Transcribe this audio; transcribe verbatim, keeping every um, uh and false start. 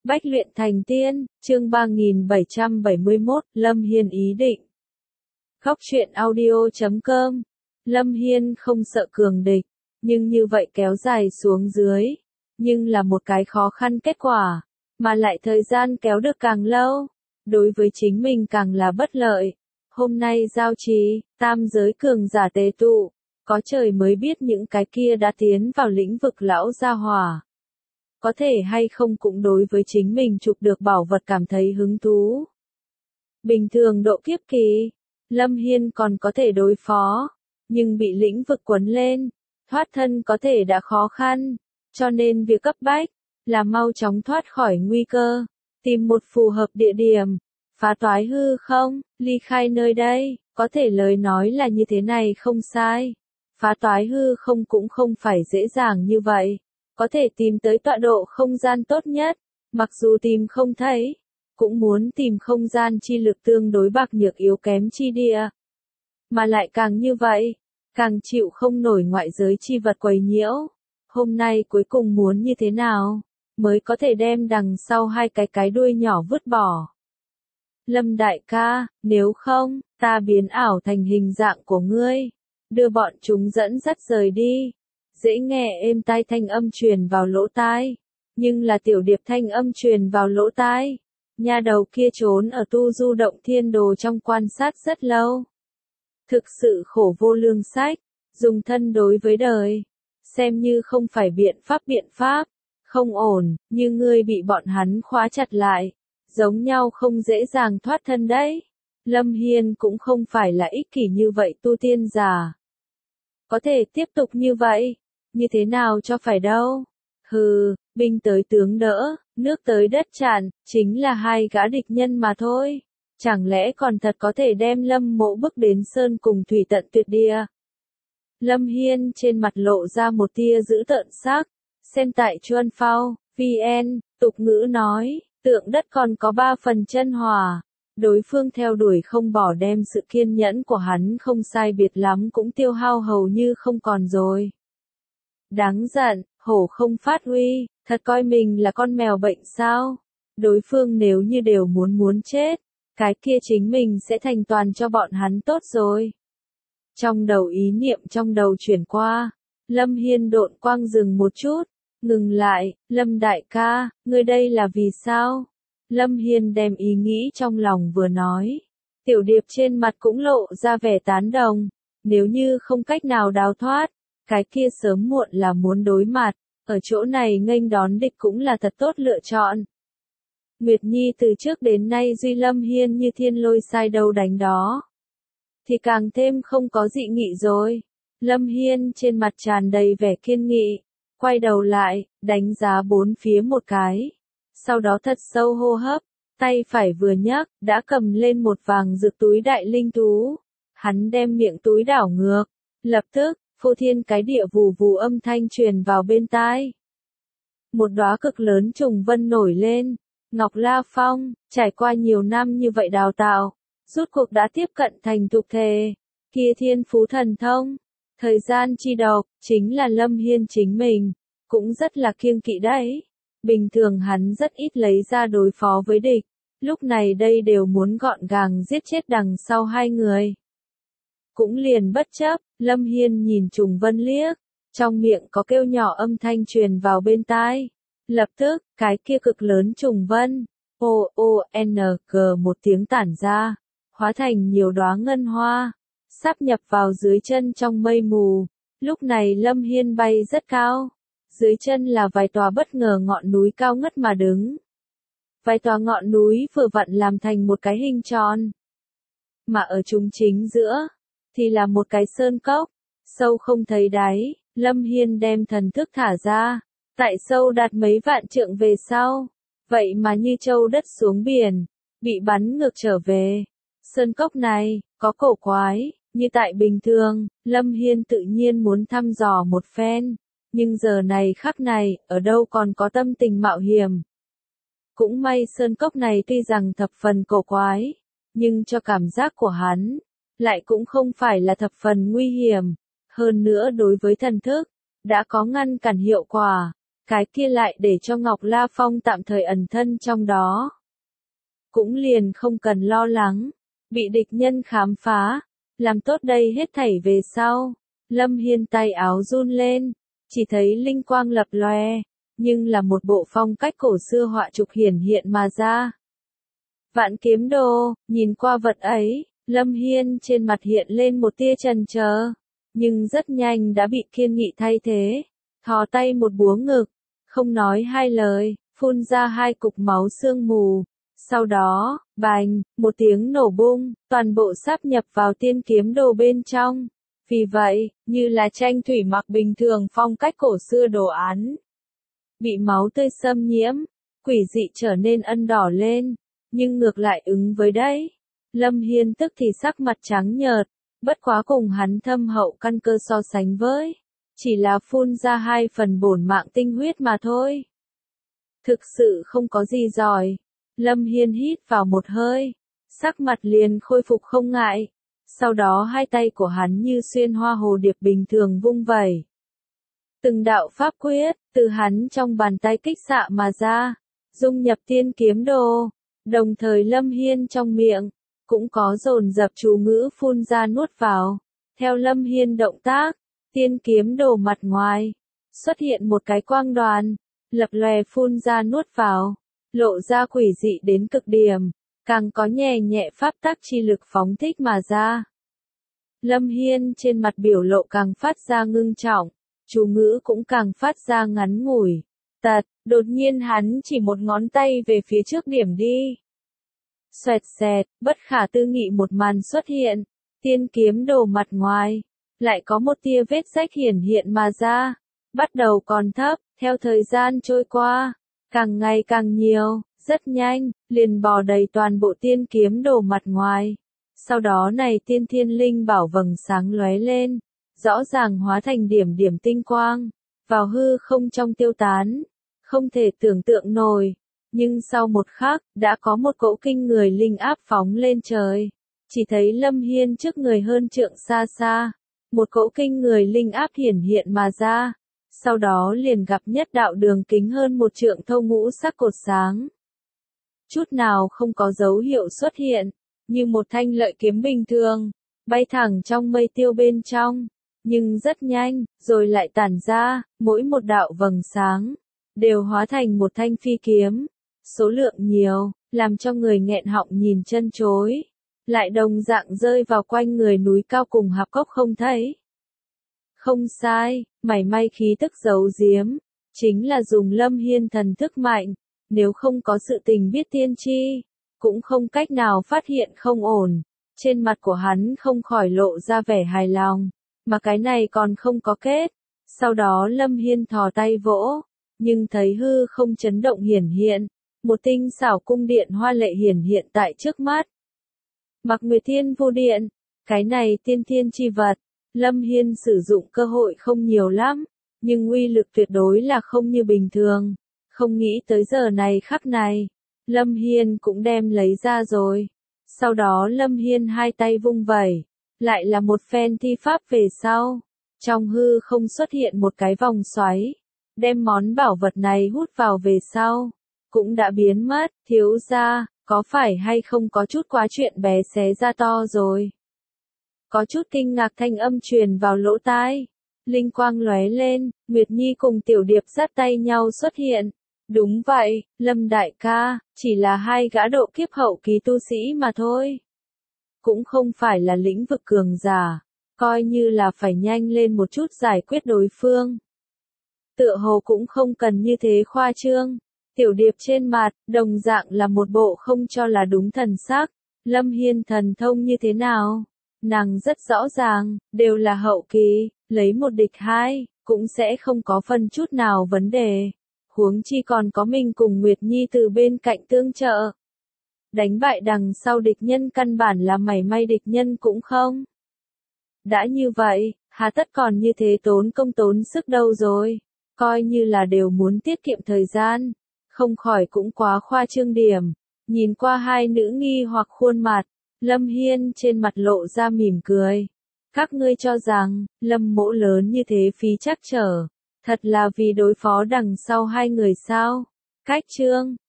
Bách luyện thành tiên, chương ba nghìn bảy trăm bảy mươi mốt, Lâm Hiên ý định. Góc truyện audio chấm com. Lâm Hiên không sợ cường địch, nhưng như vậy kéo dài xuống dưới, nhưng là một cái khó khăn kết quả, mà lại thời gian kéo được càng lâu, đối với chính mình càng là bất lợi. Hôm nay giao trì, tam giới cường giả tề tụ, có trời mới biết những cái kia đã tiến vào lĩnh vực lão gia hỏa. Có thể hay không cũng đối với chính mình chụp được bảo vật cảm thấy hứng thú. Bình thường độ kiếp kỳ, Lâm Hiên còn có thể đối phó, nhưng bị lĩnh vực quấn lên, thoát thân có thể đã khó khăn, cho nên việc cấp bách là mau chóng thoát khỏi nguy cơ, tìm một phù hợp địa điểm, phá toái hư không, ly khai nơi đây. Có thể lời nói là như thế này không sai, phá toái hư không cũng không phải dễ dàng như vậy. Có thể tìm tới tọa độ không gian tốt nhất, mặc dù tìm không thấy, cũng muốn tìm không gian chi lực tương đối bạc nhược yếu kém chi địa. Mà lại càng như vậy, càng chịu không nổi ngoại giới chi vật quấy nhiễu. Hôm nay cuối cùng muốn như thế nào, mới có thể đem đằng sau hai cái cái đuôi nhỏ vứt bỏ. Lâm đại ca, nếu không, ta biến ảo thành hình dạng của ngươi, đưa bọn chúng dẫn dắt rời đi. Dễ nghe êm tai thanh âm truyền vào lỗ tai, nhưng là tiểu điệp thanh âm truyền vào lỗ tai. Nha đầu kia trốn ở tu du động thiên đồ trong quan sát rất lâu. Thực sự khổ vô lương sách, dùng thân đối với đời, xem như không phải biện pháp biện pháp, không ổn, như ngươi bị bọn hắn khóa chặt lại, giống nhau không dễ dàng thoát thân đấy. Lâm Hiên cũng không phải là ích kỷ như vậy tu tiên giả. Có thể tiếp tục như vậy. Như thế nào cho phải đâu? Hừ, binh tới tướng đỡ, nước tới đất tràn, chính là hai gã địch nhân mà thôi. Chẳng lẽ còn thật có thể đem Lâm Mộ bước đến sơn cùng thủy tận tuyệt địa? Lâm Hiên trên mặt lộ ra một tia dữ tợn sắc, xem tại Chuan Phao, vê en, tục ngữ nói, tượng đất còn có ba phần chân hòa. Đối phương theo đuổi không bỏ đem sự kiên nhẫn của hắn không sai biệt lắm cũng tiêu hao hầu như không còn rồi. Đáng giận, hổ không phát uy, thật coi mình là con mèo bệnh sao? Đối phương nếu như đều muốn muốn chết, cái kia chính mình sẽ thành toàn cho bọn hắn tốt rồi. Trong đầu ý niệm trong đầu chuyển qua, Lâm Hiên độn quang dừng một chút, ngừng lại, Lâm đại ca, ngươi đây là vì sao? Lâm Hiên đem ý nghĩ trong lòng vừa nói, tiểu điệp trên mặt cũng lộ ra vẻ tán đồng, nếu như không cách nào đào thoát, cái kia sớm muộn là muốn đối mặt, ở chỗ này nghênh đón địch cũng là thật tốt lựa chọn. Nguyệt Nhi từ trước đến nay duy Lâm Hiên như thiên lôi sai đâu đánh đó, thì càng thêm không có dị nghị rồi. Lâm Hiên trên mặt tràn đầy vẻ kiên nghị, quay đầu lại, đánh giá bốn phía một cái, sau đó thật sâu hô hấp, tay phải vừa nhấc, đã cầm lên một vàng dược túi đại linh thú. Hắn đem miệng túi đảo ngược, lập tức, phô thiên cái địa vù vù âm thanh truyền vào bên tai. Một đóa cực lớn trùng vân nổi lên, Ngọc La Phong, trải qua nhiều năm như vậy đào tạo, rốt cuộc đã tiếp cận thành thục thể, kia thiên phú thần thông, thời gian chi độc, chính là Lâm Hiên chính mình, cũng rất là kiêng kỵ đấy. Bình thường hắn rất ít lấy ra đối phó với địch, lúc này đây đều muốn gọn gàng giết chết đằng sau hai người. Cũng liền bất chấp, Lâm Hiên nhìn trùng vân liếc, trong miệng có kêu nhỏ âm thanh truyền vào bên tai. Lập tức, cái kia cực lớn trùng vân, O O N G một tiếng tản ra, hóa thành nhiều đóa ngân hoa, sáp nhập vào dưới chân trong mây mù. Lúc này Lâm Hiên bay rất cao, dưới chân là vài tòa bất ngờ ngọn núi cao ngất mà đứng. Vài tòa ngọn núi vừa vặn làm thành một cái hình tròn, mà ở chúng chính giữa thì là một cái sơn cốc, sâu không thấy đáy. Lâm Hiên đem thần thức thả ra, tại sâu đạt mấy vạn trượng về sau, vậy mà như châu đất xuống biển, bị bắn ngược trở về. Sơn cốc này, có cổ quái, như tại bình thường, Lâm Hiên tự nhiên muốn thăm dò một phen, nhưng giờ này khắc này, ở đâu còn có tâm tình mạo hiểm. Cũng may sơn cốc này tuy rằng thập phần cổ quái, nhưng cho cảm giác của hắn, lại cũng không phải là thập phần nguy hiểm, hơn nữa đối với thần thức, đã có ngăn cản hiệu quả, cái kia lại để cho Ngọc La Phong tạm thời ẩn thân trong đó. Cũng liền không cần lo lắng, bị địch nhân khám phá, làm tốt đây hết thảy về sau. Lâm Hiên tay áo run lên, chỉ thấy linh quang lập lòe, nhưng là một bộ phong cách cổ xưa họa trục hiển hiện mà ra. Vạn kiếm đồ, nhìn qua vật ấy, Lâm Hiên trên mặt hiện lên một tia chần chờ, nhưng rất nhanh đã bị kiên nghị thay thế, thò tay một búa ngực, không nói hai lời, phun ra hai cục máu sương mù. Sau đó, bành, một tiếng nổ bung, toàn bộ sáp nhập vào tiên kiếm đồ bên trong. Vì vậy, như là tranh thủy mặc bình thường phong cách cổ xưa đồ án. Bị máu tươi xâm nhiễm, quỷ dị trở nên ân đỏ lên, nhưng ngược lại ứng với đấy. Lâm Hiên tức thì sắc mặt trắng nhợt, bất quá cùng hắn thâm hậu căn cơ so sánh với. Chỉ là phun ra hai phần bổn mạng tinh huyết mà thôi. Thực sự không có gì giỏi. Lâm Hiên hít vào một hơi, sắc mặt liền khôi phục không ngại. Sau đó hai tay của hắn như xuyên hoa hồ điệp bình thường vung vẩy. Từng đạo pháp quyết, từ hắn trong bàn tay kích xạ mà ra, dung nhập tiên kiếm đồ. Đồng thời Lâm Hiên trong miệng, cũng có dồn dập chú ngữ phun ra nuốt vào. Theo Lâm Hiên động tác, tiên kiếm đồ mặt ngoài, xuất hiện một cái quang đoàn, lập lòe phun ra nuốt vào, lộ ra quỷ dị đến cực điểm, càng có nhẹ nhẹ pháp tắc chi lực phóng thích mà ra. Lâm Hiên trên mặt biểu lộ càng phát ra ngưng trọng, chú ngữ cũng càng phát ra ngắn ngủi. Tật, đột nhiên hắn chỉ một ngón tay về phía trước điểm đi. Xoẹt xẹt, bất khả tư nghị một màn xuất hiện, tiên kiếm đồ mặt ngoài, lại có một tia vết rách hiển hiện mà ra, bắt đầu còn thấp, theo thời gian trôi qua, càng ngày càng nhiều, rất nhanh, liền bò đầy toàn bộ tiên kiếm đồ mặt ngoài. Sau đó này tiên thiên linh bảo vầng sáng lóe lên, rõ ràng hóa thành điểm điểm tinh quang, vào hư không trong tiêu tán, không thể tưởng tượng nổi. Nhưng sau một khắc, đã có một cỗ kinh người linh áp phóng lên trời. Chỉ thấy Lâm Hiên trước người hơn trượng xa xa, một cỗ kinh người linh áp hiển hiện mà ra. Sau đó liền gặp nhất đạo đường kính hơn một trượng thâu ngũ sắc cột sáng. Chút nào không có dấu hiệu xuất hiện, như một thanh lợi kiếm bình thường, bay thẳng trong mây tiêu bên trong. Nhưng rất nhanh, rồi lại tản ra, mỗi một đạo vầng sáng, đều hóa thành một thanh phi kiếm. Số lượng nhiều, làm cho người nghẹn họng nhìn chân chối. Lại đồng dạng rơi vào quanh người núi cao cùng hạp cốc không thấy. Không sai, mảy may khí tức giấu giếm, chính là dùng Lâm Hiên thần thức mạnh, nếu không có sự tình biết tiên tri, cũng không cách nào phát hiện không ổn. Trên mặt của hắn không khỏi lộ ra vẻ hài lòng, mà cái này còn không có kết. Sau đó Lâm Hiên thò tay vỗ, nhưng thấy hư không chấn động hiển hiện, một tinh xảo cung điện hoa lệ hiển hiện tại trước mắt. Mặc Nguyệt Thiên Vô Điện, cái này tiên thiên chi vật, Lâm Hiên sử dụng cơ hội không nhiều lắm, nhưng uy lực tuyệt đối là không như bình thường. Không nghĩ tới giờ này khắc này, Lâm Hiên cũng đem lấy ra rồi. Sau đó Lâm Hiên hai tay vung vẩy, lại là một phen thi pháp về sau. Trong hư không xuất hiện một cái vòng xoáy, đem món bảo vật này hút vào về sau, cũng đã biến mất. Thiếu gia, có phải hay không có chút quá chuyện bé xé ra to rồi? Có chút kinh ngạc thanh âm truyền vào lỗ tai. Linh quang lóe lên, Nguyệt Nhi cùng Tiểu Điệp dắt tay nhau xuất hiện. Đúng vậy, Lâm đại ca, chỉ là hai gã độ kiếp hậu kỳ tu sĩ mà thôi. Cũng không phải là lĩnh vực cường giả, coi như là phải nhanh lên một chút giải quyết đối phương. Tựa hồ cũng không cần như thế khoa trương. Tiểu Điệp trên mặt, đồng dạng là một bộ không cho là đúng thần sắc. Lâm Hiên thần thông như thế nào? Nàng rất rõ ràng, đều là hậu kỳ, lấy một địch hai, cũng sẽ không có phân chút nào vấn đề. Huống chi còn có mình cùng Nguyệt Nhi từ bên cạnh tương trợ. Đánh bại đằng sau địch nhân căn bản là mảy may địch nhân cũng không. Đã như vậy, hà tất còn như thế tốn công tốn sức đâu rồi. Coi như là đều muốn tiết kiệm thời gian. Không khỏi cũng quá khoa trương điểm. Nhìn qua hai nữ nghi hoặc khuôn mặt, Lâm Hiên trên mặt lộ ra mỉm cười. Các ngươi cho rằng, Lâm mỗ lớn như thế phí chắc trở. Thật là vì đối phó đằng sau hai người sao? Cách chương